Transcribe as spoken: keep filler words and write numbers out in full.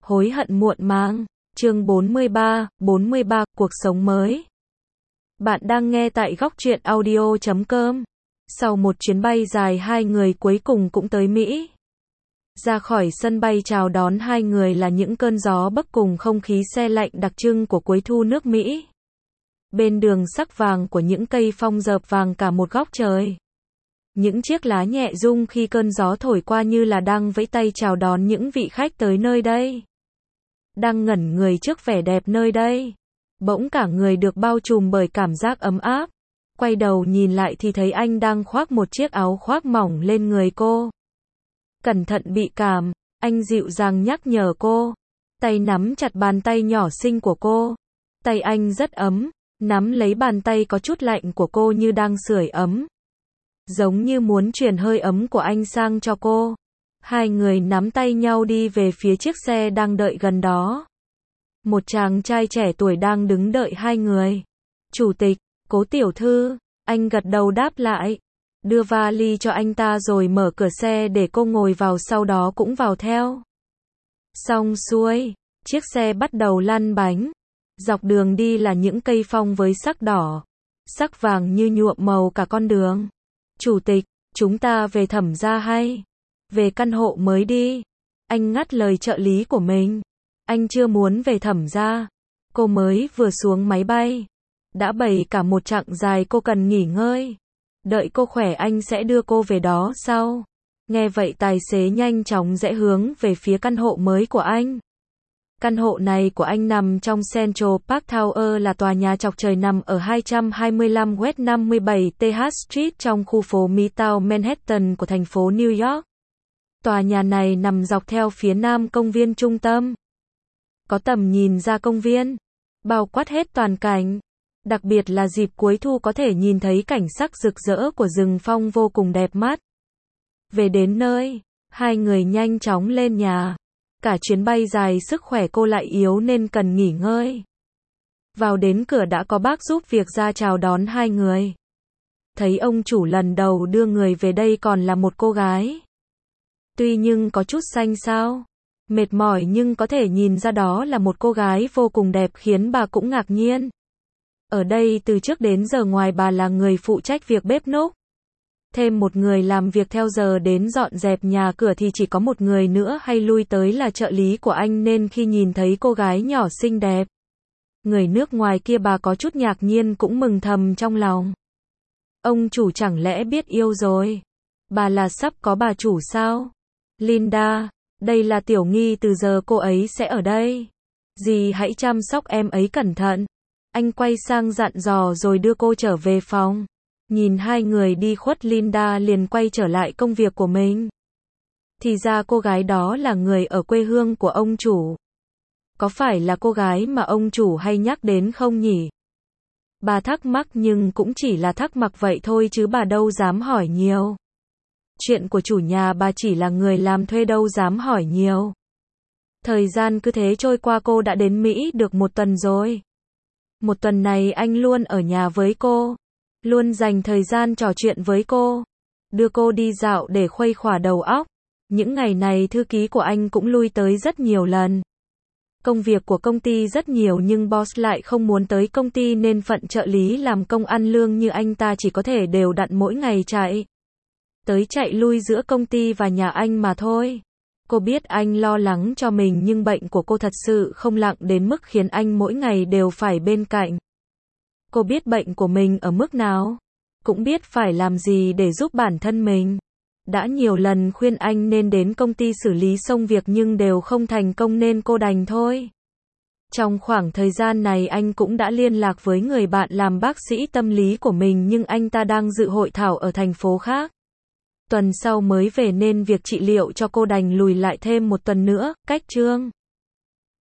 Hối hận muộn màng. Chương bốn mươi ba, bốn mươi ba, cuộc sống mới. Bạn đang nghe tại góc truyện audio chấm com. Sau một chuyến bay dài, hai người cuối cùng cũng tới Mỹ. Ra khỏi sân bay chào đón hai người là những cơn gió bấc cùng không khí se lạnh đặc trưng của cuối thu nước Mỹ. Bên đường sắc vàng của những cây phong rợp vàng cả một góc trời. Những chiếc lá nhẹ rung khi cơn gió thổi qua như là đang vẫy tay chào đón những vị khách tới nơi đây. Đang ngẩn người trước vẻ đẹp nơi đây. Bỗng cả người được bao trùm bởi cảm giác ấm áp. Quay đầu nhìn lại thì thấy anh đang khoác một chiếc áo khoác mỏng lên người cô. Cẩn thận bị cảm, anh dịu dàng nhắc nhở cô. Tay nắm chặt bàn tay nhỏ xinh của cô. Tay anh rất ấm, nắm lấy bàn tay có chút lạnh của cô như đang sưởi ấm. Giống như muốn truyền hơi ấm của anh sang cho cô. Hai người nắm tay nhau đi về phía chiếc xe đang đợi gần đó. Một chàng trai trẻ tuổi đang đứng đợi hai người. Chủ tịch, Cố tiểu thư, anh gật đầu đáp lại. Đưa vali cho anh ta rồi mở cửa xe để cô ngồi vào, sau đó cũng vào theo. Xong xuôi, chiếc xe bắt đầu lăn bánh. Dọc đường đi là những cây phong với sắc đỏ, sắc vàng như nhuộm màu cả con đường. Chủ tịch, chúng ta về Thẩm gia hay? Về căn hộ mới đi. Anh ngắt lời trợ lý của mình. Anh chưa muốn về Thẩm gia. Cô mới vừa xuống máy bay. Đã bày cả một chặng dài, cô cần nghỉ ngơi. Đợi cô khỏe anh sẽ đưa cô về đó sau. Nghe vậy tài xế nhanh chóng rẽ hướng về phía căn hộ mới của anh. Căn hộ này của anh nằm trong Central Park Tower, là tòa nhà chọc trời nằm ở hai trăm hai mươi lăm West năm mươi bảy T H Street trong khu phố Midtown Manhattan của thành phố New York. Tòa nhà này nằm dọc theo phía nam công viên trung tâm. Có tầm nhìn ra công viên, bao quát hết toàn cảnh. Đặc biệt là dịp cuối thu có thể nhìn thấy cảnh sắc rực rỡ của rừng phong vô cùng đẹp mắt. Về đến nơi, hai người nhanh chóng lên nhà. Cả chuyến bay dài sức khỏe cô lại yếu nên cần nghỉ ngơi. Vào đến cửa đã có bác giúp việc ra chào đón hai người. Thấy ông chủ lần đầu đưa người về đây còn là một cô gái. Tuy nhưng có chút xanh xao, mệt mỏi, nhưng có thể nhìn ra đó là một cô gái vô cùng đẹp khiến bà cũng ngạc nhiên. Ở đây từ trước đến giờ ngoài bà là người phụ trách việc bếp núc. Thêm một người làm việc theo giờ đến dọn dẹp nhà cửa thì chỉ có một người nữa hay lui tới là trợ lý của anh, nên khi nhìn thấy cô gái nhỏ xinh đẹp, người nước ngoài kia, bà có chút ngạc nhiên cũng mừng thầm trong lòng. Ông chủ chẳng lẽ biết yêu rồi? Bà là sắp có bà chủ sao? Linda, đây là Tiểu Nghi, từ giờ cô ấy sẽ ở đây. Dì hãy chăm sóc em ấy cẩn thận. Anh quay sang dặn dò rồi đưa cô trở về phòng. Nhìn hai người đi khuất, Linda liền quay trở lại công việc của mình. Thì ra cô gái đó là người ở quê hương của ông chủ. Có phải là cô gái mà ông chủ hay nhắc đến không nhỉ? Bà thắc mắc nhưng cũng chỉ là thắc mắc vậy thôi chứ bà đâu dám hỏi nhiều. Chuyện của chủ nhà bà chỉ là người làm thuê, đâu dám hỏi nhiều. Thời gian cứ thế trôi qua, cô đã đến Mỹ được một tuần rồi. Một tuần này anh luôn ở nhà với cô. Luôn dành thời gian trò chuyện với cô. Đưa cô đi dạo để khuây khỏa đầu óc. Những ngày này thư ký của anh cũng lui tới rất nhiều lần. Công việc của công ty rất nhiều nhưng boss lại không muốn tới công ty nên phận trợ lý làm công ăn lương như anh ta chỉ có thể đều đặn mỗi ngày chạy tới chạy lui giữa công ty và nhà anh mà thôi. Cô biết anh lo lắng cho mình nhưng bệnh của cô thật sự không nặng đến mức khiến anh mỗi ngày đều phải bên cạnh. Cô biết bệnh của mình ở mức nào, cũng biết phải làm gì để giúp bản thân mình. Đã nhiều lần khuyên anh nên đến công ty xử lý xong việc nhưng đều không thành công nên cô đành thôi. Trong khoảng thời gian này anh cũng đã liên lạc với người bạn làm bác sĩ tâm lý của mình nhưng anh ta đang dự hội thảo ở thành phố khác. Tuần sau mới về nên việc trị liệu cho cô đành lùi lại thêm một tuần nữa. Cách chương